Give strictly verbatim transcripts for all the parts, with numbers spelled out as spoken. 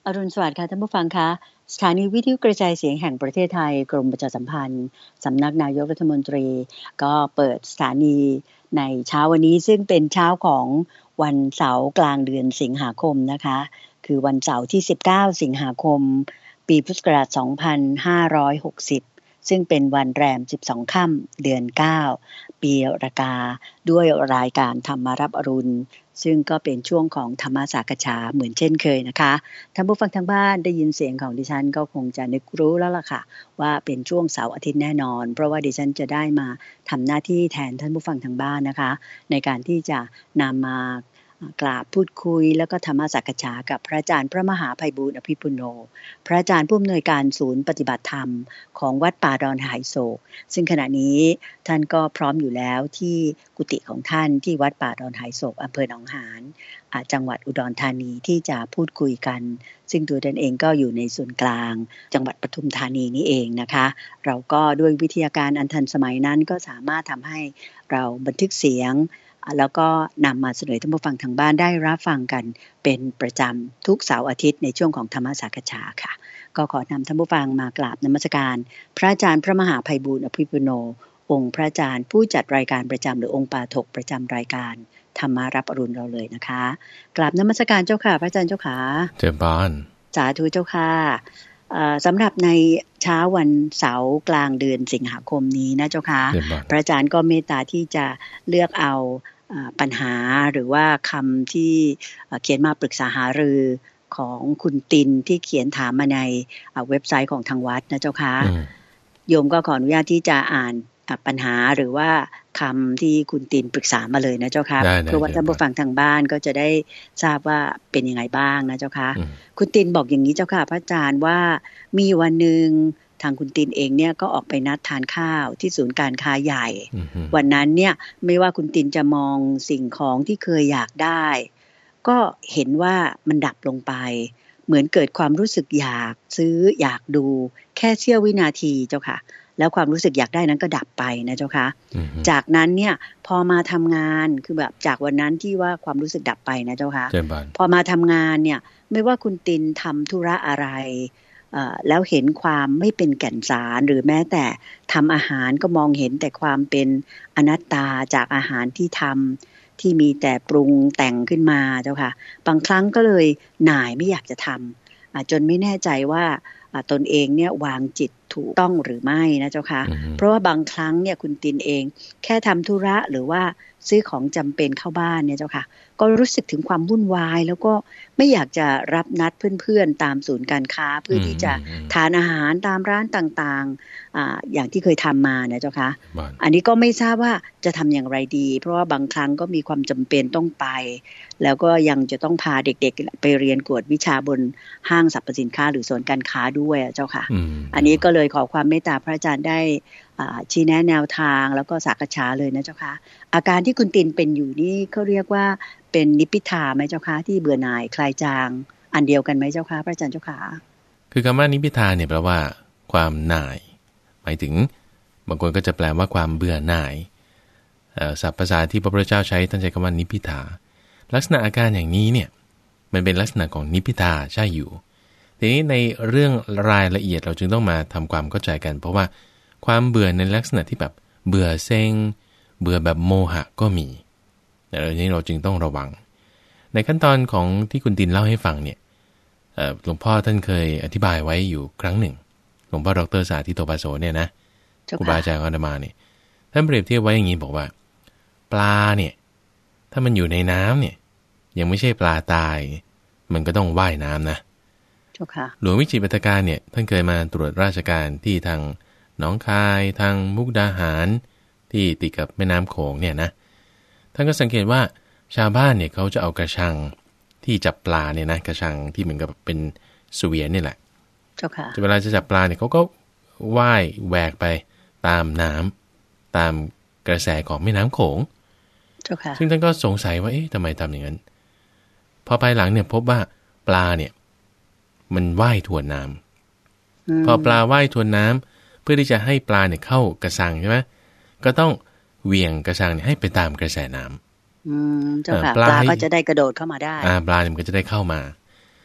อรุณสวัสดิ์ค่ะท่านผู้ฟังคะสถานีวิทยุกระจายเสียงแห่งประเทศไทยกรมประชาสัมพันธ์สำนักนายกรัฐมนตรีก็เปิดสถานีในเช้าวันนี้ซึ่งเป็นเช้าของวันเสาร์กลางเดือนสิงหาคมนะคะคือวันเสาร์ที่สิบเก้าสิงหาคมปีพุทธศักราชสองพันห้าร้อยหกสิบซึ่งเป็นวันแรมสิบสองค่ำเดือนเก้าปีรากาด้วยรายการธรรมารับอรุณซึ่งก็เป็นช่วงของธรรมสักฉาเหมือนเช่นเคยนะคะท่านผู้ฟังทางบ้านได้ยินเสียงของดิฉันก็คงจะนึกรู้แล้วล่ะค่ะว่าเป็นช่วงเสาร์อาทิตย์แน่นอนเพราะว่าดิฉันจะได้มาทำหน้าที่แทนท่านผู้ฟังทางบ้านนะคะในการที่จะนำมากราบพูดคุยแล้วก็ธรรมสักฉากับพระอาจารย์พระมหาไพบูลย์อภิปุโนพระอาจารย์ผู้อำนวยการศูนย์ปฏิบัติธรรมของวัดป่าดอนหายโศกซึ่งขณะนี้ท่านก็พร้อมอยู่แล้วที่กุฏิของท่านที่วัดป่าดอนหายโศกอำเภอหนองหานจังหวัดอุดรธานีที่จะพูดคุยกันซึ่งตัวท่านเองก็อยู่ในส่วนกลางจังหวัดปทุมธานีนี่เองนะคะเราก็ด้วยวิทยาการอันทันสมัยนั้นก็สามารถทำให้เราบันทึกเสียงแล้วก็นำมาเสนอท่านผู้ฟังทางบ้านได้รับฟังกันเป็นประจำทุกเสาร์อาทิตย์ในช่วงของธรรมสักฉาค่ะก็ขอนำท่านผู้ฟังมากราบนมัสการพระอาจารย์พระมหาไพบูลย์อภิปุโนองค์พระอาจารย์ผู้จัดรายการประจำหรือองค์ปาฐกประจำรายการธรรมารับอรุณเราเลยนะคะกราบนมัสการเจ้าค่ะพระอาจารย์เจ้าค่ะเจ้าบ้านสาธุเจ้าค่ะสำหรับในเช้าวันเสาร์กลางเดือนสิงหาคมนี้นะเจ้าค่ะพระอาจารย์ก็เมตตาที่จะเลือกเอาปัญหาหรือว่าคำที่เขียนมาปรึกษาหารือของคุณตินที่เขียนถามมาในเว็บไซต์ของทางวัดนะเจ้าค่ะโยมก็ขออนุญาตที่จะอ่านปัญหาหรือว่าคำที่คุณตินปรึกษามาเลยนะเจ้าค่ะเพื่อว่าท่านผู้ฟังทางบ้านก็จะได้ทราบว่าเป็นยังไงบ้างนะเจ้าค่ะคุณตินบอกอย่างนี้เจ้าค่ะพระอาจารย์ว่ามีวันหนึ่งทางคุณตินเองเนี่ยก็ออกไปนัดทานข้าวที่ศูนย์การค้าใหญ่วันนั้นเนี่ยไม่ว่าคุณตินจะมองสิ่งของที่เคยอยากได้ก็เห็นว่ามันดับลงไปเหมือนเกิดความรู้สึกอยากซื้ออยากดูแค่เสี้ยววินาทีเจ้าค่ะแล้วความรู้สึกอยากได้นั้นก็ดับไปนะเจ้าค่ะจากนั้นเนี่ยพอมาทำงานคือแบบจากวันนั้นที่ว่าความรู้สึกดับไปนะเจ้าค่ะพอมาทำงานเนี่ยไม่ว่าคุณตินทำธุระอะไรแล้วเห็นความไม่เป็นแก่นสารหรือแม้แต่ทำอาหารก็มองเห็นแต่ความเป็นอนัตตาจากอาหารที่ทำที่มีแต่ปรุงแต่งขึ้นมาเจ้าค่ะบางครั้งก็เลยหน่ายไม่อยากจะทำจนไม่แน่ใจว่าตนเองเนี่ยวางจิตถูกต้องหรือไม่นะเจ้าค่ะเพราะว่าบางครั้งเนี่ยคุณตินเองแค่ทำธุระหรือว่าซื้อของจำเป็นเข้าบ้านเนี่ยเจ้าค่ะก็รู้สึกถึงความวุ่นวายแล้วก็ไม่อยากจะรับนัดเพื่อนๆตามศูนย์การค้าเพื่อที่จะทานอาหารตามร้านต่างๆ อ, อย่างที่เคยทำมานะเจ้าค่ะอันนี้ก็ไม่ทราบว่าจะทำอย่างไรดีเพราะว่าบางครั้งก็มีความจำเป็นต้องไปแล้วก็ยังจะต้องพาเด็กๆไปเรียนกวดวิชาบนห้างสรรพสินค้าหรือศูนย์การค้าด้วยเจ้าค่ะ อ, อันนี้ก็เลยขอความเมตตาพระอาจารย์ได้ชี้แนะแนวทางแล้วก็สักษาเลยนะเจ้าค่ะอาการที่คุณตินเป็นอยู่นี่เขาเรียกว่าเป็นนิพพิทาไหมเจ้าค่ะที่เบื่อหน่ายคลายจางอันเดียวกันไหมเจ้าค่ะพระอาจารย์เจ้าค่ะคือคำว่านิพพิทาเนี่ยแปลว่าความหน่ายหมายถึงบางคนก็จะแปลว่าความเบื่อหน่ายศัพท์ภาษาที่พระพุทธเจ้าใช้ท่านใช้คำว่านิพพิทาลักษณะอาการอย่างนี้เนี่ยมันเป็นลักษณะของนิพพิทาใช่อยู่ทีนี้ในเรื่องรายละเอียดเราจึงต้องมาทำความเข้าใจกันเพราะว่าความเบื่อในลักษณะที่แบบเบื่อเซ็งเบื่อแบบโมหะก็มีแต่เรื่องนี้เราจึงต้องระวังในขั้นตอนของที่คุณตินเล่าให้ฟังเนี่ยหลวงพ่อท่านเคยอธิบายไว้อยู่ครั้งหนึ่งหลวงพ่อดร.สาธิโตปาโสเนี่ยนะครูบาอาจารย์ของอาตมาเนี่ยท่านเปรียบเทียบไว้อย่างนี้บอกว่าปลาเนี่ยถ้ามันอยู่ในน้ำเนี่ยยังไม่ใช่ปลาตายมันก็ต้องว่ายน้ำนะหลวงวิจิตรปัฏฐการเนี่ยท่านเคยมาตรวจราชการที่ทางหนองคายทางมุกดาหารที่ติดกับแม่น้ำโขงเนี่ยนะท่านก็สังเกตว่าชาวบ้านเนี่ยเขาจะเอากระชังที่จับปลาเนี่ยนะกระชังที่เหมือนกับเป็นเสวียนนี่แหละเวลาจะจับปลาเนี่ยเขาก็ว่ายแหวกไปตามน้ำตามกระแสของแม่น้ำโขงซึ่งท่านก็สงสัยว่าเอ๊ะทำไมทำอย่างนั้นพอภายหลังเนี่ยพบว่าปลาเนี่ยมันว่ายทวนน้ำพอปลาว่ายทวนน้ำเพื่อที่จะให้ปลาเนี่ยเข้ากระชังใช่ไหมก็ต้องเหวี่ยงกระชังเนี่ยให้ไปตามกระแสน้ำปลาก็จะได้กระโดดเข้ามาได้อ่าปลาเนี่ยมันก็จะได้เข้ามา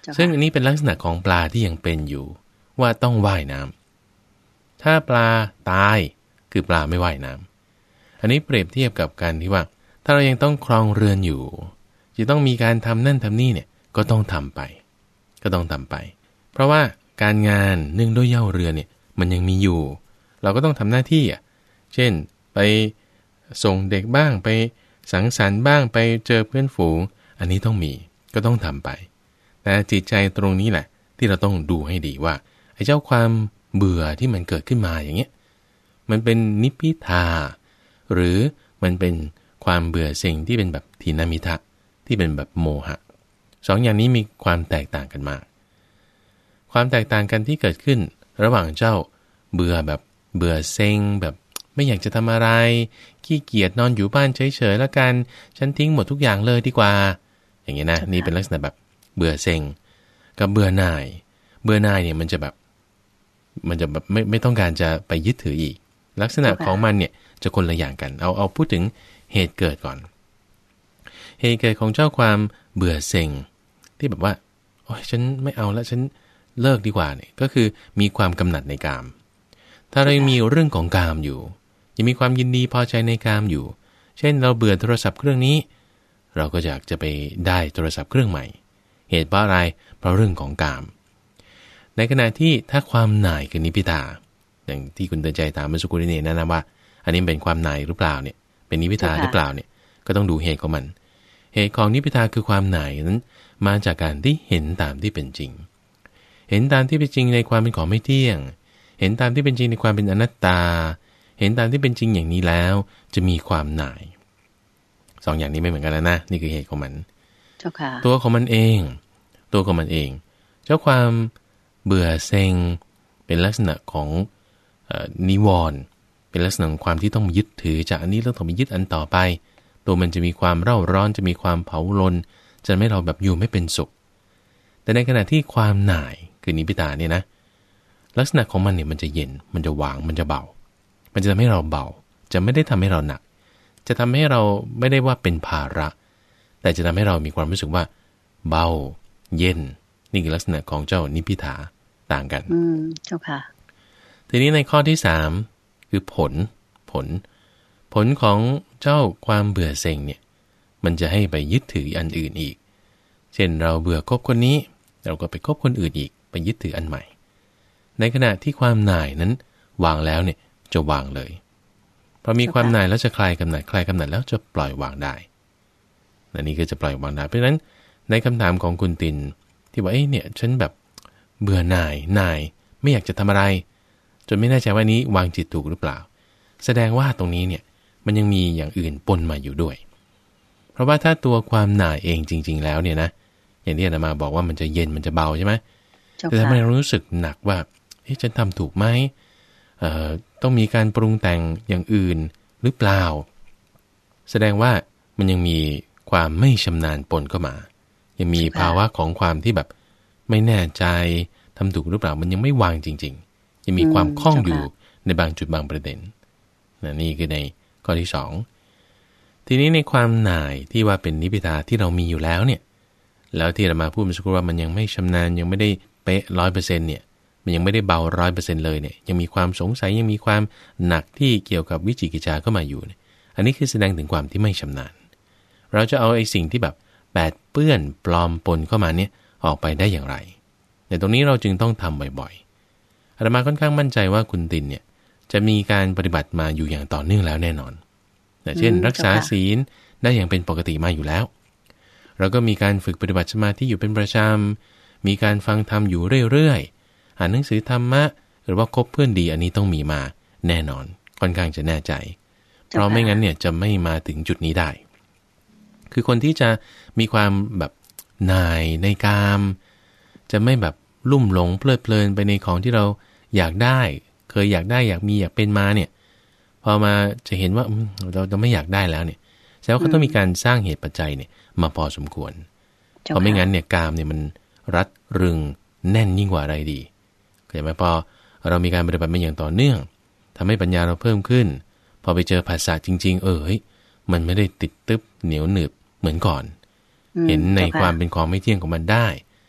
ซึ่งอันนี้เป็นลักษณะของปลาที่ยังเป็นอยู่ว่าต้องว่ายน้ำถ้าปลาตายคือปลาไม่ว่ายน้ำอันนี้เปรียบเทียบกับการที่ว่าถ้าเรายังต้องครองเรือนอยู่จะต้องมีการทำนั่นทำนี่เนี่ยก็ต้องทำไปก็ต้องทำไปเพราะว่าการงานเนื่องด้วยเหย้าเรือนเนี่ยมันยังมีอยู่เราก็ต้องทำหน้าที่อ่ะเช่นไปส่งเด็กบ้างไปสังสรรค์บ้างไปเจอเพื่อนฝูงอันนี้ต้องมีก็ต้องทำไปแต่จิตใจตรงนี้แหละที่เราต้องดูให้ดีว่าไอ้เจ้าความเบื่อที่มันเกิดขึ้นมาอย่างเงี้ยมันเป็นนิพพิทาหรือมันเป็นความเบื่อสิ่งที่เป็นแบบทีนมิทะที่เป็นแบบโมหะสองอย่างนี้มีความแตกต่างกันมากความแตกต่างกันที่เกิดขึ้นระหว่างเจ้าเบื่อแบบเบื่อเซ็งแบบไม่อยากจะทำอะไรขี้เกียจนอนอยู่บ้านเฉยๆแล้วกันฉันทิ้งหมดทุกอย่างเลยดีกว่าอย่างเงี้ยนะนี่เป็นลักษณะแบบเบื่อเซ็งกับเบื่อหน่ายเบื่อหน่ายเนี่ยมันจะแบบมันจะแบบไม่ไม่ต้องการจะไปยึดถืออีกลักษณะของมันเนี่ยจะคนละอย่างกันเอาเอาพูดถึงเหตุเกิดก่อนเหตุเกิดของเจ้าความเบื่อเซ็งที่แบบว่าโอ๊ยฉันไม่เอาแล้วฉันเลิกดีกว่าเนี่ยก็คือมีความกำหนัดในกามถ้าเรายังมีเรื่องของกามอยู่ยังมีความยินดีพอใจในกามอยู่เช่นเราเบื่อโทรศัพท์เครื่องนี้เราก็อยากจะไปได้โทรศัพท์เครื่องใหม่เหตุเพราะอะไรเพราะเรื่องของกามในขณะที่ถ้าความหน่ายคือนิพพิทาอย่างที่คุณเตือนใจถามเมื่อสักครู่นี้นะนะว่าอันนี้เป็นความหน่ายหรือเปล่าเนี่ยเป็นนิพพิทาหรือเปล่าเนี่ยก็ต้องดูเหตุของมันเหตุของนิพพิทาคือความหน่ายนั้นมาจากการที่เห็นตามที่เป็นจริงเห็นตามที่เป็นจริงในความเป็นของไม่เที่ยงเห็นตามที่เป็นจริงในความเป็นอนัตตาเห็นตามที่เป็นจริงอย่างนี้แล้วจะมีความหน่ายสองอย่างนี้ไม่เหมือนกันแล้วนะนี่คือเหตุของมันตัวของมันเองตัวของมันเองเจ้าความเบื่อเซ็งเป็นลักษณะของเอ่อนิวรณ์เป็นลักษณะของความที่ต้องยึดถือจากอันนี้แล้วต้องไปยึดอันต่อไปตัวมันจะมีความเร่าร้อนจะมีความเผาลนจะไม่เราแบบอยู่ไม่เป็นสุขแต่ในขณะที่ความหน่ายคือนิพพิทาเนี่ยนะลักษณะของมันเนี่ยมันจะเย็นมันจะวางมันจะเบามันจะทำให้เราเบาจะไม่ได้ทำให้เราหนักจะทำให้เราไม่ได้ว่าเป็นภาระแต่จะทำให้เรามีความรู้สึกว่าเบาเย็นนี่คือลักษณะของเจ้านิพพิทาต่างกันอืมเจ้าค่ะทีนี้ในข้อที่สามคือผลผลผลของเจ้าความเบื่อเซ็งเนี่ยมันจะให้ไปยึดถืออันอื่นอีกเช่นเราเบื่อคบคนนี้เราก็ไปคบคนอื่นอีกไปยึดถืออันใหม่ในขณะที่ความหน่ายนั้นวางแล้วเนี่ยจะวางเลยพอมีความหน่ายแล้วจะคลายกำหนัดคลายกำหนัดแล้วจะปล่อยวางได้และนี่ก็จะปล่อยวางได้เพราะฉะนั้นในคำถามของคุณตินที่ว่าเอ้ยเนี่ยฉันแบบเบื่อหน่ายหน่ายไม่อยากจะทำอะไรจนไม่แน่ใจว่านี้วางจิตถูกหรือเปล่าแสดงว่าตรงนี้เนี่ยมันยังมีอย่างอื่นปนมาอยู่ด้วยเพราะว่าถ้าตัวความหน่ายเองจริงๆแล้วเนี่ยนะอย่างที่อาจารย์มาบอกว่ามันจะเย็นมันจะเบาใช่ไหมแต่ทำไมเรารู้สึกหนักว่าเฮ้ยฉันทำถูกไหมเอ่อต้องมีการปรุงแต่งอย่างอื่นหรือเปล่าแสดงว่ามันยังมีความไม่ชำนาญปนเข้ามายังมีภาวะของความที่แบบไม่แน่ใจทำถูกหรือเปล่ามันยังไม่วางจริงๆยังมีความคล่องอยู่ในบางจุดบางประเด็นนะนี่คือในข้อที่สองทีนี้ในความหน่ายที่ว่าเป็นนิพพิทาที่เรามีอยู่แล้วเนี่ยแล้วที่เรามาพูดเมื่อสักครู่ว่ามันยังไม่ชำนาญยังไม่ได้เป๊ะร้อยเปอร์เซ็นต์เนี่ยมันยังไม่ได้เบาร้อยเปอร์เซ็นต์เลยเนี่ยยังมีความสงสัยยังมีความหนักที่เกี่ยวกับวิจิกิจฉาเข้ามาอยู่เนี่ยอันนี้คือแสดงถึงความที่ไม่ชำนาญเราจะเอาไอ้สิ่งที่แบบแปดเปื้อนปลอมปนเข้ามาเนี่ยออกไปได้อย่างไรในตรงนี้เราจึงต้องทำบ่อยๆอาตมาค่อนข้างมั่นใจว่าคุณตินเนี่ยจะมีการปฏิบัติมาอยู่อย่างต่อเนื่องแล้วแน่นอนเช่นรักษาศีลได้อย่างเป็นปกติมาอยู่แล้วเราก็มีการฝึกปฏิบัติสมาธิอยู่เป็นประจำมีการฟังธรรมอยู่เรื่อยๆอ่านหนังสือธรรมะหรือว่าคบเพื่อนดีอันนี้ต้องมีมาแน่นอนค่อนข้างจะแน่ใจเพราะไม่งั้นเนี่ยจะไม่มาถึงจุดนี้ได้คือคนที่จะมีความแบบนายในกามจะไม่แบบลุ่มหลงเพลิดเพลินไปในของที่เราอยากได้เคยอยากได้อยากมีอยากเป็นมาเนี่ยพอมาจะเห็นว่าเราจะไม่อยากได้แล้วเนี่ยแสดงว่าเขาต้องมีการสร้างเหตุปัจจัยเนี่ยมาพอสมควรเพราะไม่งั้นเนี่ยกามเนี่ยมันรัดรึงแน่นยิ่งกว่าอะไรดีเข้าใจไหมพอเรามีการปฏิบัติมาอย่างต่อเนื่องทำให้ปัญญาเราเพิ่มขึ้นพอไปเจอภาษาจริงๆเออเฮ้ยมันไม่ได้ติดตึ๊บเหนียวหนึบเหมือนก่อนเห็นในความเป็นของไม่เที่ยงของมันได้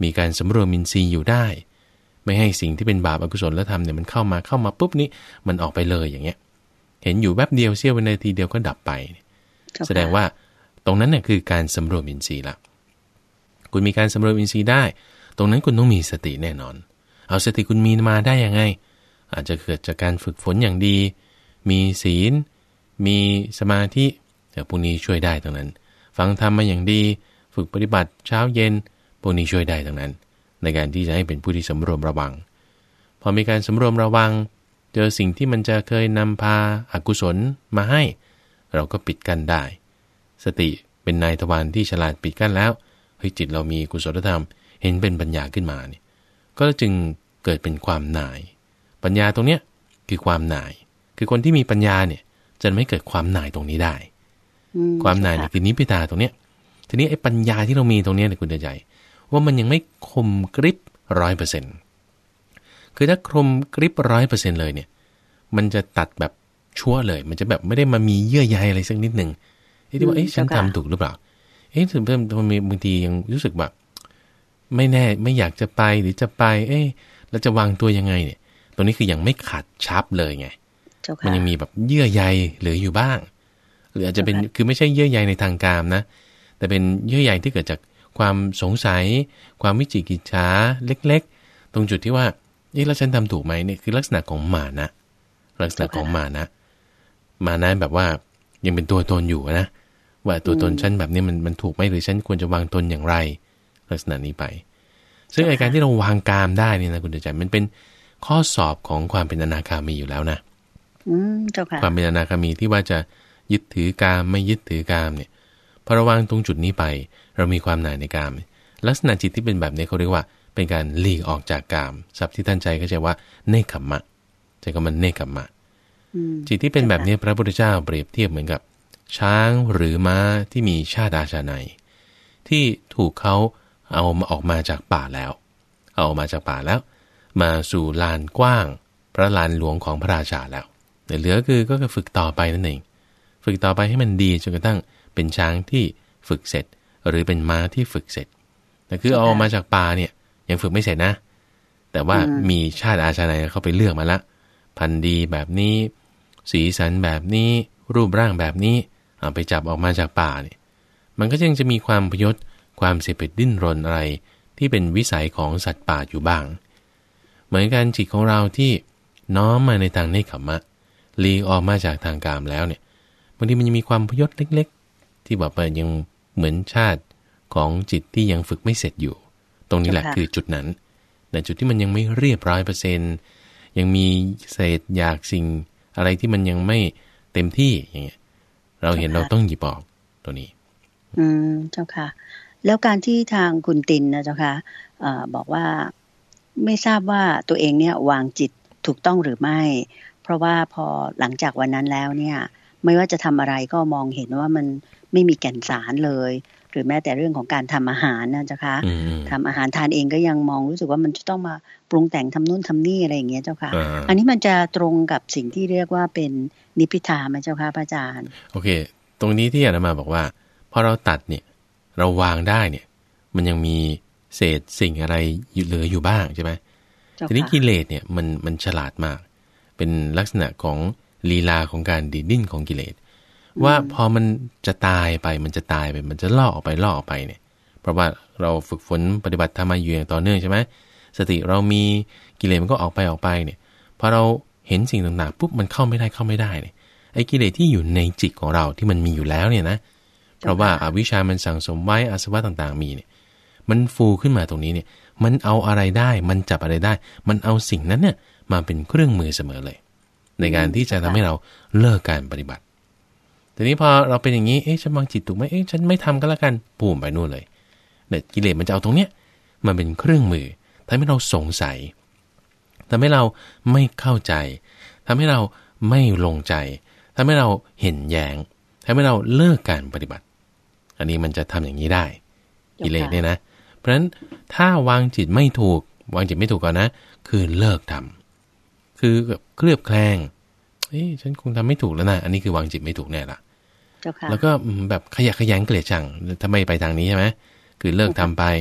มีการสำรวมอินทรีย์อยู่ได้ไม่ให้สิ่งที่เป็นบาปอกุศลและธรรมเนี่ยมันเข้ามาเข้ามาปุ๊บนี้มันออกไปเลยอย่างเงี้ยเห็นอยู่แวบเดียวเสี้ยววินาทีเดียวก็ดับไปแสดงว่าตรงนั้นเนี่ยคือการสำรวมอินทรีย์ละคุณมีการสำรวมอินทรีย์ได้ตรงนั้นคุณต้องมีสติแน่นอนเอาสติคุณมีมาได้ยังไงอาจจะเกิดจากการฝึกฝนอย่างดีมีศีลมีสมาธิเดี๋ยวพวกนี้ช่วยได้ตรงนั้นฟังธรรมมาอย่างดีฝึกปฏิบัติเช้าเย็นพวกนี้ช่วยได้ตรงนั้นในการที่จะให้เป็นผู้ที่สำรวมระวังพอมีการสำรวมระวังเจอสิ่งที่มันจะเคยนำพาอกุศลมาให้เราก็ปิดกั้นได้สติเป็นนายทวารที่ฉลาดปิดกั้นแล้วเฮ้ยจิตเรามีกุศลธรรมเห็นเป็นปัญญาขึ้นมาเนี่ยก็จึงเกิดเป็นความหน่ายปัญญาตรงเนี้ยคือความหน่ายคือคนที่มีปัญญาเนี่ยจะไม่เกิดความหน่ายตรงนี้ได้ความหน่ายเนี่ยคือนิพพิทาตรงเนี้ยทีนี้ไอ้ปัญญาที่เรามีตรงเนี้ยเนี่ยคุณใจว่ามันยังไม่คมกริบร้อยเปอร์เซ็นต์คือถ้าคมกริบร้อยเปอร์เซ็นต์เลยเนี่ยมันจะตัดแบบชั่วเลยมันจะแบบไม่ได้มามีเยื่อใยอะไรสักนิดนึงที่ว่าเอ๊ะฉันทำถูกหรือเปล่าเอ๊ะถึงเพิ่มบางทียังรู้สึกแบบไม่แน่ไม่อยากจะไปหรือจะไปเอ๊ะแล้วจะวางตัวยังไงเนี่ยตรงนี้คือยังไม่ขาดชับเลยไงมันยังมีแบบเยื่อใยเหลืออยู่บ้างหรืออาจจะเป็นคือไม่ใช่เยื่อใยในทางกามนะแต่เป็นเยื่อใยที่เกิดจากความสงสัยความวิจิกิจฉาเล็กๆตรงจุดที่ว่านี่แล้วฉันทำถูกไหมเนี่ยคือลักษณะของมานะลักษณะของมานะมานะแบบว่ายังเป็นตัวตนอยู่นะว่าตัวตนฉันแบบนี้มันมันถูกไหมหรือฉันควรจะวางตนอย่างไรลักษณะนี้ไปซึ่งไอ้การที่เราวางกามได้นี่นะคุณเดชมันเป็นข้อสอบของความเป็นอนาคามีอยู่แล้วนะอืมเจ้าค่ะความเป็นอนาคามีที่ว่าจะยึดถือกามไม่ยึดถือกามเนี่ยพอระวังตรงจุดนี้ไปเรามีความหน่ายในกามลักษณะจิตที่เป็นแบบนี้เขาเรียกว่าเป็นการหลีกออกจากกามศัพท์ที่ท่านใจก็จะว่าเนคขมมะใจก็มันเนคขมมะจิตที่เป็นแบบนี้พระพุทธเจ้าเปรียบเทียบเหมือนกับช้างหรือม้าที่มีชาติอาชาในที่ถูกเขาเอามาออกมาจากป่าแล้วเอาออกมาจากป่าแล้วมาสู่ลานกว้างพระลานหลวงของพระราชาแล้วแต่เหลือคือก็ฝึกต่อไปนั่นเองฝึกต่อไปให้มันดีจนกระทั่งเป็นช้างที่ฝึกเสร็จหรือเป็นม้าที่ฝึกเสร็จแต่คือเอามาจากป่าเนี่ยยังฝึกไม่เสร็จนะแต่ว่ามีชาติอาชาในเขาไปเลือกมาละพันธุ์ดีแบบนี้สีสันแบบนี้รูปร่างแบบนี้เอาไปจับออกมาจากป่าเนี่ยมันก็ยังจะมีความพยศความเสพติดดิ้นรนอะไรที่เป็นวิสัยของสัตว์ป่าอยู่บ้างเหมือนกันจิตของเราที่น้อมมาในทางเนคขมมะหลีกออกมาจากทางกามแล้วเนี่ยบางทีมันยังมีความพยศเล็กๆที่แบบยังเหมือนชาติของจิตที่ยังฝึกไม่เสร็จอยู่ตรงนี้แหละคือจุดนั้นในจุดที่มันยังไม่เรียบร้อยเปอร์เซ็นต์ยังมีเศษอยากสิ่งอะไรที่มันยังไม่เต็มที่อย่างเงี้ยเราเห็นเราต้องหยิบออกตัวนี้อืมเจ้าค่ะแล้วการที่ทางคุณตินนะเจ้าค่ะเอ่อบอกว่าไม่ทราบว่าตัวเองเนี่ยวางจิตถูกต้องหรือไม่เพราะว่าพอหลังจากวันนั้นแล้วเนี่ยไม่ว่าจะทำอะไรก็มองเห็นว่ามันไม่มีแก่นสารเลยหรือแม้แต่เรื่องของการทำอาหารนะเจ้าค่ะทำอาหารทานเองก็ยังมองรู้สึกว่ามันจะต้องมาปรุงแต่งทำนู่นทำนี่อะไรอย่างเงี้ยเจ้าค่ะ อ, อันนี้มันจะตรงกับสิ่งที่เรียกว่าเป็นนิพพิทาไหมเจ้าค่ะพระอาจารย์โอเคตรงนี้ที่อาตมาบอกว่าพอเราตัดเนี่ยเราวางได้เนี่ยมันยังมีเศษสิ่งอะไรอยู่เหลืออยู่บ้างใช่ไหมทีนี้กิเลสเนี่ยมันมันฉลาดมากเป็นลักษณะของลีลาของการดีดดิ้นของกิเลสว่าพอมันจะตายไปมันจะตายไปมันจะล่อออกไปล่อออกไปเนี่ยเพราะว่าเราฝึกฝนปฏิบัติธรรมมาอยู่อย่างต่อเนื่องใช่ไหมสติเรามีกิเลสมันก็ออกไปออกไปเนี่ยพอเราเห็นสิ่งต่างๆปุ๊บมันเข้าไม่ได้เข้าไม่ได้เนี่ยไอ้กิเลสที่อยู่ในจิตของเราที่มันมีอยู่แล้วเนี่ยนะเพราะว่าอวิชชามันสั่งสมไว้อาสวะต่างๆมีเนี่ยมันฟูขึ้นมาตรงนี้เนี่ยมันเอาอะไรได้มันจับอะไรได้มันเอาสิ่งนั้นเนี่ยมาเป็นเครื่องมือเสมอเลยในการที่จะทำให้เราเลิกการปฏิบัติทีนี้พอเราเป็นอย่างนี้เอ๊ะฉันวางจิตถูกไหมเอ๊ะฉันไม่ทำก็แล้วกันปูมไปนู่นเลยเนี่ยกิเลสมันจะเอาตรงเนี้ยมาเป็นเครื่องมือทำให้เราสงสัยทำให้เราไม่เข้าใจทำให้เราไม่ลงใจทำให้เราเห็นแย้งทำให้เราเลิกการปฏิบัติอันนี้มันจะทำอย่างนี้ได้กิเลสเนี่ยนะเพราะฉะนั้นถ้าวางจิตไม่ถูกวางจิตไม่ถูกก่อนนะคือเลิกทำคือแบบเคลือบแคลงเอ้ยฉันคงทำไม่ถูกแล้วนะอันนี้คือวางจิตไม่ถูกแน่ละแล้วก็แบบขยะแขยงเกลียดชังทำไมไปทางนี้ใช่ไหมคือเลิกทำไป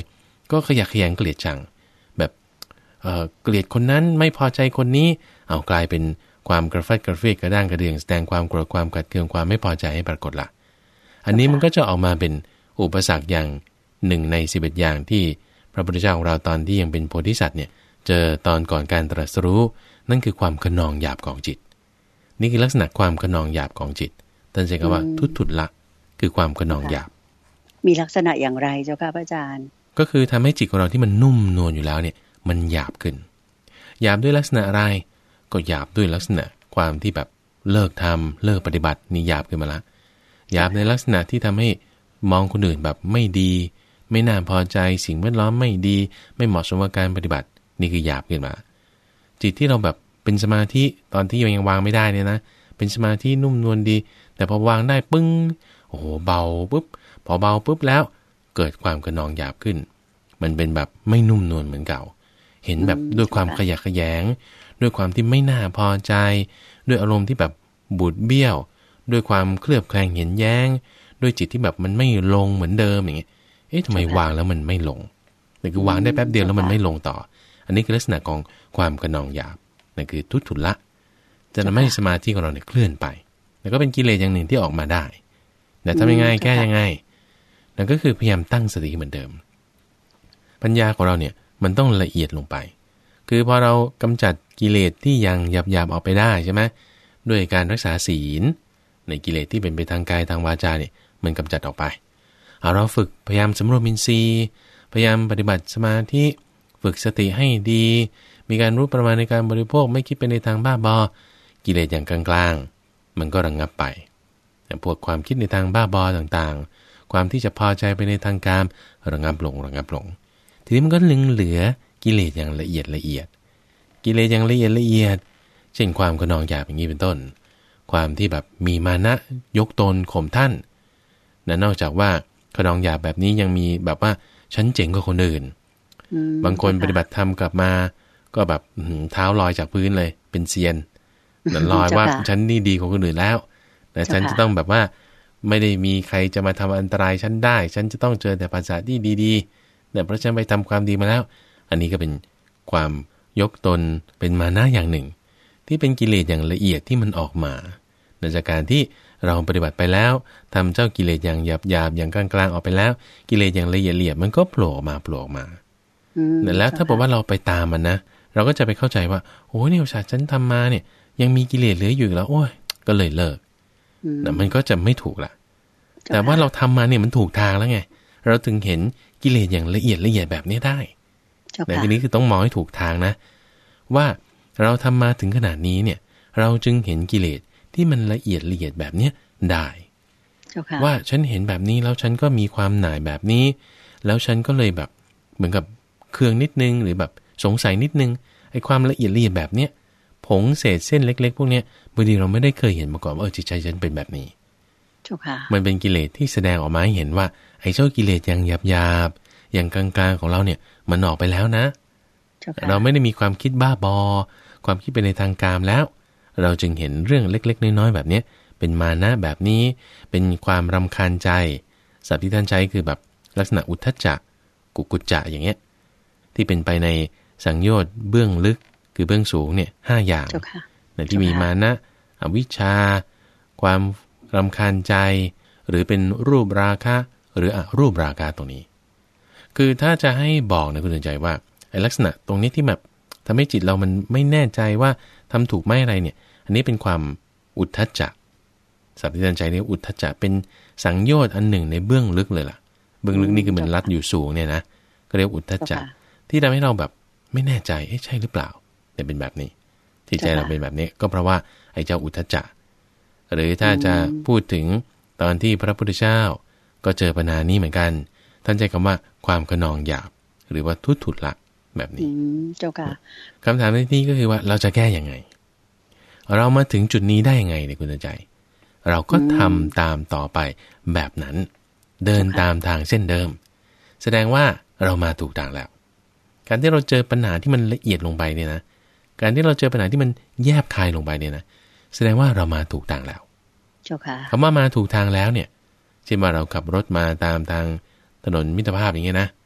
ก็ขยะแขยงเกลียดชังแบบเอ่อเกลียดคนนั้นไม่พอใจคนนี้เอากลายเป็นความกระฟัดกระเฟียดกระด้างกระเดืองแสดงความโกรธความขัดเคืองความไม่พอใจให้ปรากฏละอันนี้มันก็จะออกมาเป็นอุปสรรคอย่างหนึ่งในสิบเอ็ดอย่างที่พระพุทธเจ้าของเราตอนที่ยังเป็นโพธิสัตว์เนี่ยเจอตอนก่อนการตรัสรู้นั่นคือความขนองหยาบของจิตนี่คือลักษณะความขนองหยาบของจิตท่านใช้คำว่าทุตุละคือความขนองหยาบมีลักษณะอย่างไรเจ้าค่ะพระอาจารย์ก็คือทำให้จิตของเราที่มันนุ่มนวลอยู่แล้วเนี่ยมันหยาบขึ้นหยาบด้วยลักษณะอะไรก็หยาบด้วยลักษณะความที่แบบเลิกทำเลิกปฏิบัตินี่หยาบขึ้นมาละหยาบในลักษณะที่ทำให้มองคนอื่นแบบไม่ดีไม่น่าพอใจสิ่งแวดล้อมไม่ดีไม่เหมาะสมกับการปฏิบัตินี่คือหยาบขึ้นมาจิตที่เราแบบเป็นสมาธิตอนที่ยังวางไม่ได้เนี่ยนะเป็นสมาธินุ่มนวลดีแต่พอวางได้ปึ้งโอ้โหเบาปุ๊บพอเบาปุ๊บแล้วเกิดความขนองหยาบขึ้นมันเป็นแบบไม่นุ่มนวลเหมือนเก่าเห็นแบบด้วยความขยะแขยงด้วยความที่ไม่น่าพอใจด้วยอารมณ์ที่แบบบูดเบี้ยวด้วยความเคลือบแคลงเห็นแย้งด้วยจิตที่แบบมันไม่ลงเหมือนเดิมอย่างเงี้ยเอ๊ะทำไมวางแล้วมันไม่ลงนั่นคือวางได้แป๊บเดียวแล้วมันไม่ลงต่ออันนี้คือลักษณะของความขนองหยาบนั่นคือทุตุละจะทำให้สมาธิของเราเนี่ยเคลื่อนไปแล้วก็เป็นกิเลสอย่างหนึ่งที่ออกมาได้แต่ทำยังไงแก้ยังไงนั่นก็คือพยายามตั้งสติเหมือนเดิมปัญญาของเราเนี่ยมันต้องละเอียดลงไปคือพอเรากำจัดกิเลสที่ยังหยาบๆออกไปได้ใช่ไหมด้วยการรักษาศีลในกิเลสที่เป็นไปทางกายทางวาจาเนี่ยมันกำจัดออกไปเอาเราฝึกพยายามสำรวมอินทรีย์พยายามปฏิบัติสมาธิฝึกสติให้ดีมีการรู้ประมาณในการบริโภคไม่คิดไปในทางบ้าบอกิเลสอย่างกลางๆมันก็ระงับไปแต่พวกความคิดในทางบ้าบอต่างๆความที่จะพอใจไปในทางกามระงับลงระงับลงทีนี้มันก็เหลือเหลือกิเลสอย่างละเอียดละเอียดกิเลสอย่างละเอียดละเอียดเช่นความขนองหยาบอย่างนี้เป็นต้นความที่แบบมีมานะยกตนข่มท่านและนอกจากว่าขนองหยาบแบบนี้ยังมีแบบว่าฉันเจ๋งกว่าคนอื่นบางคนปฏิบัติธรรมกลับมาก็แบบเท้าลอยจากพื้นเลยเป็นเซียนนั่นลอยว่าฉันนี่ดีกว่าคนอื่นแล้วแต่ฉันจะต้องแบบว่าไม่ได้มีใครจะมาทำอันตรายฉันได้ฉันจะต้องเจอแต่ภาษาที่ดีๆแต่เพราะฉันไปทำความดีมาแล้วอันนี้ก็เป็นความยกตนเป็นมานะอย่างหนึ่งที่เป็นกิเลสอย่างละเอียดที่มันออกมาจากการที่เราปฏิบัติไปแล้วทำเจ้ากิเลสอย่างหยาบๆอย่างกลางๆออกไปแล้วกิเลสอย่างละเอียดละเอียดมันก็โผล่ออกมาโผล่ออกมาแล้วถ้าบอกว่าเราไปตามมันนะเราก็จะไปเข้าใจว่าโอ้เนี่ยชาติฉันทำมาเนี่ยยังมีกิเลสเหลืออยู่แล้วโอ้ยก็เลยเลิกแต่มันก็จะไม่ถูกละแต่ว่าเราทำมาเนี่ยมันถูกทางแล้วไงเราถึงเห็นกิเลสอย่างละเอียดละเอียดแบบนี้ได้แต่ทีนี้คือต้องมองให้ถูกทางนะว่าเราทำมาถึงขนาดนี้เนี่ยเราจึงเห็นกิเลสที่มันละเอียดละเอียดแบบเนี้ยได้ว่าฉันเห็นแบบนี้แล้วฉันก็มีความหน่ายแบบนี้แล้วฉันก็เลยแบบเหมือนกับเคืองนิดนึงหรือแบบสงสัยนิดนึงไอ้ความละเอียดละเอียดแบบเนี้ยผงเศษเส้นเล็กๆพวกเนี้ยบางทีเราไม่ได้เคยเห็นมาก่อนว่าเออจิตใจฉันเป็นแบบนี้มันเป็นกิเลสที่แสดงออกมาให้เห็นว่าไอ้เจ้ากิเลสอย่างหยาบๆอย่างกลางๆของเราเนี่ยมันออกไปแล้วนะเราไม่ได้มีความคิดบ้าบอความคิดไปในทางกามแล้วเราจึงเห็นเรื่องเล็กๆน้อยๆแบบนี้เป็นมานะแบบนี้เป็นความรำคาญใจศัพท์ที่ท่านใช้คือแบบลักษณะอุทธัจจะกุกุจจะอย่างเงี้ยที่เป็นไปในสังโยชน์เบื้องลึกคือเบื้องสูงเนี่ยห้าอย่างในที่มีมานะอวิชชาความรำคาญใจหรือเป็นรูปราคะหรืออรูปราคะตรงนี้คือถ้าจะให้บอกนะคุณใจว่าไอ้ลักษณะตรงนี้ที่แบบทำให้จิตเรามันไม่แน่ใจว่าทำถูกไหมอะไรเนี่ยอันนี้เป็นความอุทธัจจะศัพท์ที่ท่านใช้นี่อุทธัจจะเป็นสังโยชน์อันหนึ่งในเบื้องลึกเลยล่ะเบื้องลึกนี่คือมันลัดอยู่สูงเนี่ยนะก็เรียกอุทธัจจะที่ทำให้เราแบบไม่แน่ใจเอ๊ะใช่หรือเปล่าแต่เป็นแบบนี้ที่ใจเราเป็นแบบนี้ก็เพราะว่าไอ้เจ้าอุทธัจจะหรือถ้าจะพูดถึงตอนที่พระพุทธเจ้าก็เจอปัญหานี้เหมือนกันท่านใช้คำว่าความขนองหยาบหรือว่าทุตุละแบบนี้เจ้าค่ะคำถามในที่ก็คือว่าเราจะแก้ยังไงเรามาถึงจุดนี้ได้ยังไงเนี่ยคุณใจเราก็ทำตามต่อไปแบบนั้นเดินตามทางเส้นเดิมแสดงว่าเรามาถูกทางแล้วการที่เราเจอปัญหาที่มันละเอียดลงไปเนี่ยนะการที่เราเจอปัญหาที่มันแยบคายลงไปเนี่ยนะแสดงว่าเรามาถูกทางแล้วเจ้าค่ะคำว่ามาถูกทางแล้วเนี่ยเช่นว่าเราขับรถมาตามทางถนนมิตรภาพอย่างเงี้ยนะ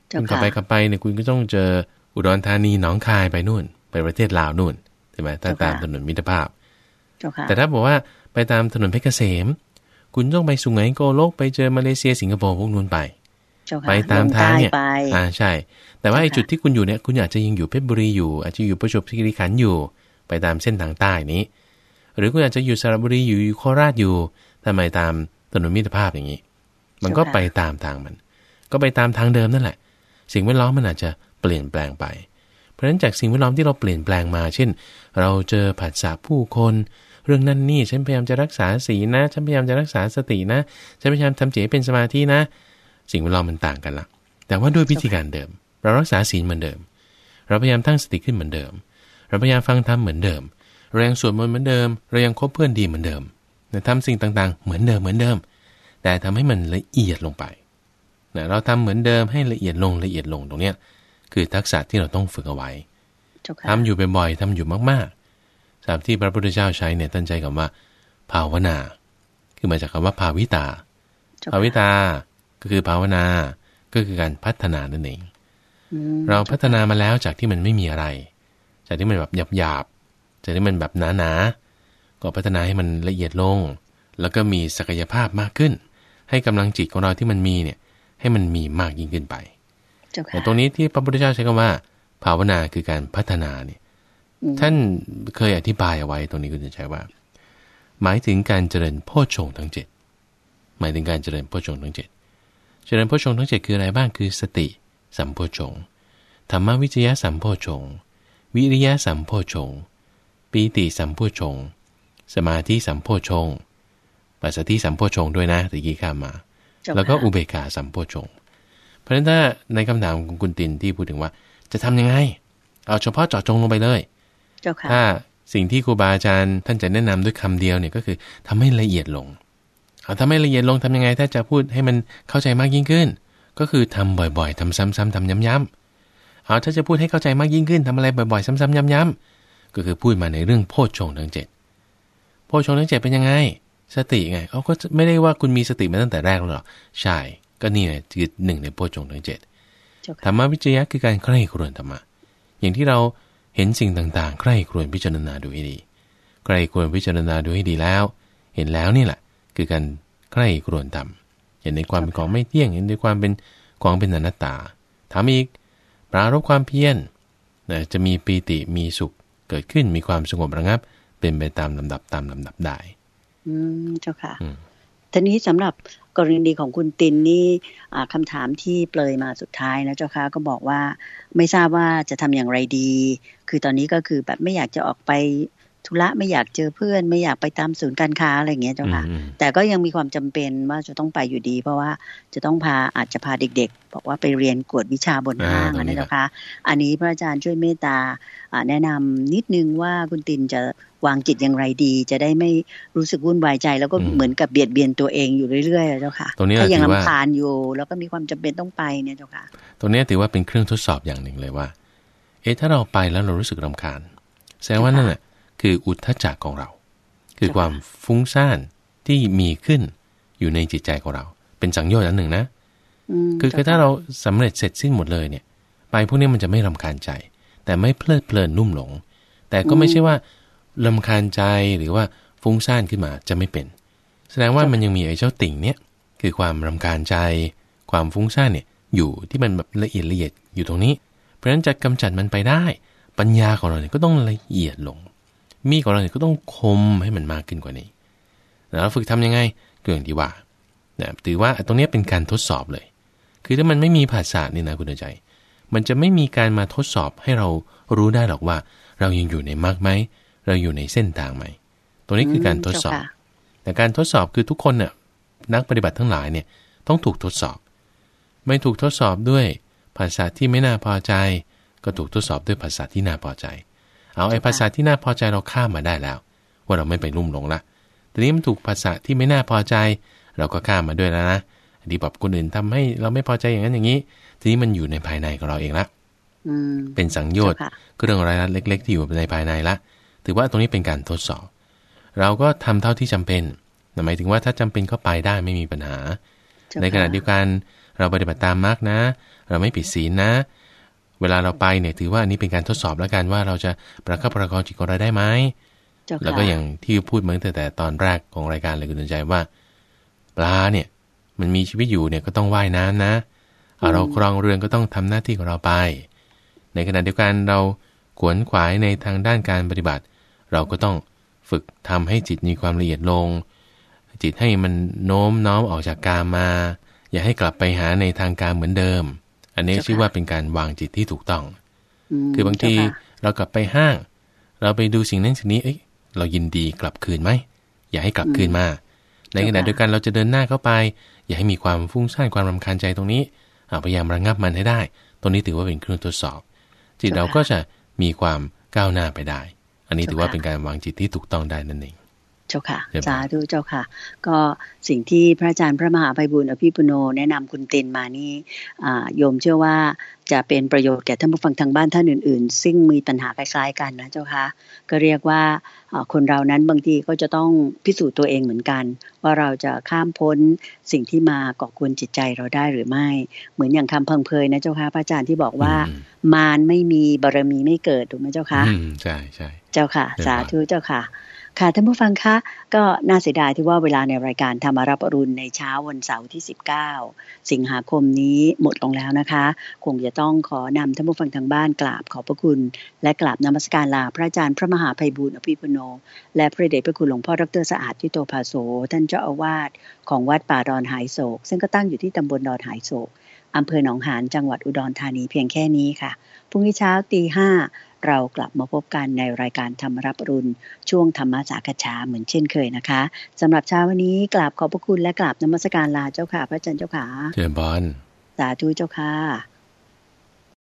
คุณขับไปขับไปเนี่ยคุณก็ต้องเจออุดรธานีหนองคายไปนู่นไปประเทศลาวนู่นใช่ไหมถ้าตามถนนมิตรภาพแต่ถ้าบอกว่าไปตามถนนเพชรเกษมคุณต้องไปสุไหงโกลกไปเจอมาเลเซียสิงคโปร์พวกนู้นไปไปตามทางเนี่ยอ่าใช่แต่ว่าไอ้จุดที่คุณอยู่เนี่ยคุณอาจจะยังอยู่เพชรบุรีอยู่อาจจะอยู่ประจวบคีรีขันธ์อยู่ไปตามเส้นทางใต้นี้หรือคุณอาจจะอยู่สระบุรีอยู่โคราชอยู่ทำไมตามถนนมิตรภาพอย่างนี้มันก็ไปตามทางมันก็ไปตามทางเดิมนั่นแหละสิ่งแวดล้อมมันอาจจะเปลี่ยนแปลงไปเพราะฉะนั้นจากสิ่งแวดล้อมที่เราเปลี่ยนแปลงมาเช่นเราเจอผัสสะผู้คนเรื่องนั้นนี่ฉันพยายามจะรักษาศีลนะฉันพยายามจะรักษาสตินะฉันพยายามทำจิตให้เป็นสมาธินะสิ่งแวดล้อมมันต่างกันละแต่ว่าด้วยวิธีการเดิมเรารักษาศีลเหมือนเดิมเราพยายามตั้งสติขึ้นเหมือนเดิมเราพยายามฟังธรรมเหมือนเดิมเรายังสวดมนต์เหมือนเดิมเรายังคบเพื่อนดีเหมือนเดิมทำสิ่งต่างๆเหมือนเดิมเหมือนเดิมแต่ทำให้มันละเอียดลงไปนะเราทำเหมือนเดิมให้ละเอียดลงละเอียดลงตรงเนี้ยคือทักษะที่เราต้องฝึกเอาไว้ทำอยู่บ่อยๆทำอยู่มากๆสามที่พระพุทธเจ้าใช้เนี่ยตั้งใจคำว่าภาวนาคือมาจากคำว่าภาวิตาภาวิตาก็คือภาวนาก็คือการพัฒนานั่นเองเราพัฒนามาแล้วจากที่มันไม่มีอะไรจากที่มันแบบหยาบๆจากที่มันแบบหนาๆก็พัฒนาให้มันละเอียดลงแล้วก็มีศักยภาพมากขึ้นให้กำลังจิตของเราที่มันมีเนี่ยให้มันมีมากยิ่งขึ้นไปแต่ตรงนี้ที่พระพุทธเจ้าใช้คำว่าภาวนาคือการพัฒนาเนี่ยท่านเคยอธิบายเอาไว้ตรงนี้คุณจะใช้ว่าหมายถึงการเจริญโพชฌงค์ทั้งเจ็ดหมายถึงการเจริญโพชฌงค์ทั้งเจ็ดเจริญโพชฌงค์ทั้งเจ็ดคืออะไรบ้างคือสติสัมโพชฌงค์ธรรมวิจยะสัมโพชฌงค์วิริยะสัมโพชฌงค์ปีติสัมโพชฌงค์สมาธิสัมโพชฌงค์ปัสสัทธิสัมโพชฌงค์ด้วยนะตะกี้ข้ามมาแล้วก็อุเบกขาสัมโพชฌงค์เพราะฉะนั้นถ้าในคำถามของคุณตินที่พูดถึงว่าจะทำยังไงเอาเฉพาะเจาะจงลงไปเลยถ้าสิ่งที่ครูบาอาจารย์ท่านจะแนะนำด้วยคำเดียวเนี่ยก็คือทำให้ละเอียดลงเอาทำให้ละเอียดลงทำยังไงถ้าจะพูดให้มันเข้าใจมากยิ่งขึ้นก็คือทำบ่อยๆทำซ้ำๆทำย้ำๆเอาถ้าจะพูดให้เข้าใจมากยิ่งขึ้นทำอะไรบ่อยๆซ้ำๆย้ำๆก็คือพูดมาในเรื่องโพชฌงค์ทั้งเจ็ดโพชฌงค์ทั้งเจ็ดเป็นยังไงสติไงเขาก็ไม่ได้ว่าคุณมีสติมาตั้งแต่แรกหรอกใช่ก็นี่แหละคือหนึ่งในโพชฌงค์ทั้งเจ็ดธรรมวิจยะคือการใคร่ครวญธรรมะอย่างที่เราเห็นสิ่งต่างๆใคร่ครวญพิจารณาดูให้ดีใคร่ครวญพิจารณาดูให้ดีแล้วเห็นแล้วนี่แหละคือการใคร่ครวญธรรมเห็นในความเป็นของไม่เที่ยงเห็นในความเป็นของเป็นอนัตตาถามอีกปรารภความเพียรนะจะมีปีติมีสุขเกิดขึ้นมีความสงบระงับเป็นไปตามลำดับตามลำดับได้อืมเจ้าค่ะทีนี้สำหรับกรณีของคุณตินนี่คำถามที่เปลยมาสุดท้ายนะเจ้าค่ะก็บอกว่าไม่ทราบว่าจะทำอย่างไรดีคือตอนนี้ก็คือแบบไม่อยากจะออกไปธุระไม่อยากเจอเพื่อนไม่อยากไปตามศูนย์การค้าอะไรอย่างเงี้ยเจ้าค่ะแต่ก็ยังมีความจำเป็นว่าจะต้องไปอยู่ดีเพราะว่าจะต้องพาอาจจะพาเด็กๆบอกว่าไปเรียนกวดวิชาบนห้างนะเจ้าค่ะอันนี้พระอาจารย์ช่วยเมตตาแนะนำนิดนึงว่าคุณตินจะวางจิตอย่างไรดีจะได้ไม่รู้สึกวุ่นวายใจแล้วก็เหมือนกับเบียดเบียนตัวเองอยู่เรื่อยๆเจ้าค่ะถ้ายังรำคาญอยู่แล้วก็มีความจำเป็นต้องไปเนี่ยเจ้าค่ะตรงนี้ถือว่าเป็นเครื่องทดสอบอย่างหนึ่งเลยว่าเอ๊ะถ้าเราไปแล้วเรารู้สึกรำคาญแสดงว่านั่นแหละคืออุทธัจจะของเราคือความฟุ้งซ่านที่มีขึ้นอยู่ในจิตใจของเราเป็นสังโยชน์อันหนึ่งนะคือถ้าเราสำเร็จเสร็จสิ้นหมดเลยเนี่ยไปพวกนี้มันจะไม่รำคาญใจแต่ไม่เพลิดเพลินนุ่มหลงแต่ก็ไม่ใช่ว่ารำคาญใจหรือว่าฟุ้งซ่านขึ้นมาจะไม่เป็นแสดงว่ามันยังมีไอ้เจ้าติ่งเนี่ยคือความรำคาญใจความฟุ้งซ่านเนี่ยอยู่ที่มันแบบละเอียดละเอียดอยู่ตรงนี้เพราะฉะนั้นจะกำจัดมันไปได้ปัญญาของเราเนี่ยก็ต้องละเอียดลงมีของเราเนี่ยก็ต้องคมให้มันมากขึ้นกว่านี้แล้วฝึกทำยังไงเรื่องที่ว่านะถือว่าตรงนี้เป็นการทดสอบเลยคือถ้ามันไม่มีภาษานี่นะคุณใจมันจะไม่มีการมาทดสอบให้เรารู้ได้หรอกว่าเรายังอยู่ในมรรคไหมเราอยู่ในเส้นทางไหมตรงนี้คือการทดสอบแต่การทดสอบคือทุกคนเนี่ยนักปฏิบัติทั้งหลายเนี่ยต้องถูกทดสอบไม่ถูกทดสอบด้วยภาษาที่ไม่น่าพอใจก็ถูกทดสอบด้วยภาษาที่น่าพอใจเอาไอ้ภาษาที่น่าพอใจเราข้ามมาได้แล้วว่าเราไม่ไปลุ่มหลงละทีนี้มันถูกภาษาที่ไม่น่าพอใจเราก็ข้ามมาด้วยแล้วนะดีแบบคนอื่นทำให้เราไม่พอใจอย่างนั้นอย่างนี้ทีนี้มันอยู่ในภายในของเราเองละเป็นสังโยชน์ก็เรื่องรายละเล็กๆที่อยู่ในภายในละถือว่าตรงนี้เป็นการทดสอบเราก็ทำเท่าที่จำเป็นหมายถึงว่าถ้าจำเป็นก็ไปได้ไม่มีปัญหาในขณะเดียวกันเราปฏิบัติตามมรรคนะเราไม่ผิดศีลนะเวลาเราไปเนี่ยถือว่าอันนี้เป็นการทดสอบแล้วกันว่าเราจะประคับประคองจิตของเราได้ไหมแล้วก็อย่างที่พูดเหมือนแต่แต่ตอนแรกของรายการเลยคุณสนใจว่าปลาเนี่ยมันมีชีวิตอยู่เนี่ยก็ต้องว่ายน้ำนะเราครองเรือนก็ต้องทำหน้าที่ของเราไปในขณะเดียวกันเราขวนขวายในทางด้านการปฏิบัติเราก็ต้องฝึกทำให้จิตมีความละเอียดลงจิตให้มันโน้มน้อมออกจากกามมาอย่าให้กลับไปหาในทางการเหมือนเดิมอันนี้ชื่อว่าเป็นการวางจิตที่ถูกต้องคือบางทีเรากลับไปห้างเราไปดูสิ่งนั้นสิ่งนี้เอ้ยเรายินดีกลับคืนไหมอย่าให้กลับคืนมาในขณะเดียวกันเราจะเดินหน้าเข้าไปอย่าให้มีความฟุ้งซ่านความรำคาญใจตรงนี้พยายามระงับมันให้ได้ตรงนี้ถือว่าเป็นเครื่องทดสอบจิตเราก็จะมีความก้าวหน้าไปได้อันนี้ถือว่าเป็นการวางจิตที่ถูกต้องได้นั่นเองเจ้าค่ะสาธุเจ้าค่ะก็สิ่งที่พระอาจารย์พระมหาไพบูลย์อภิปุโนแนะนำคุณตินมานี่โยมเชื่อว่าจะเป็นประโยชน์แก่ท่านผู้ฟังทางบ้านท่านอื่นๆซึ่งมีปัญหาคล้ายๆกันนะเจ้าค่ะก็เรียกว่าคนเรานั้นบางทีก็จะต้องพิสูจน์ตัวเองเหมือนกันว่าเราจะข้ามพ้นสิ่งที่มาก่อกวนจิตใจเราได้หรือไม่เหมือนอย่างคำพังเพยนะเจ้าค่ะพระอาจารย์ที่บอกว่ามารไม่มีบารมีไม่เกิดถูกไหมเจ้าค่ะใช่ใช่เจ้าค่ะสาธุเจ้าค่ะค่ะท่านผู้ฟังคะก็น่าเสียดายที่ว่าเวลาในรายการธรรมรับอรุณในเช้าวันเสาร์ที่สิบเก้าสิงหาคมนี้หมดลงแล้วนะคะคงจะต้องขอนำท่านผู้ฟังทางบ้านกราบขอบพระคุณและกราบนมัสการลาพระอาจารย์พระมหาไพบูลย์อภิปุโนและพระเดชพระคุณหลวงพ่อดร.สะอาดทิโตภาโสท่านเจ้าอาวาสของวัดป่าดอนหายโศกซึ่งก็ตั้งอยู่ที่ตำบลดอนหายโศกอำเภอหนองหานจังหวัดอุดรธานีเพียงแค่นี้ค่ะพรุ่งนี้เช้าตีห้าเรากลับมาพบกันในรายการธรรมรับอรุณช่วงธรรมสากฉาเหมือนเช่นเคยนะคะสำหรับเช้าวันนี้กราบขอบพระคุณและกราบนมัสการลาเจ้าค่ะพระอาจารย์เจ้าค่ะเจริญพรสาธุเจ้าค่ะ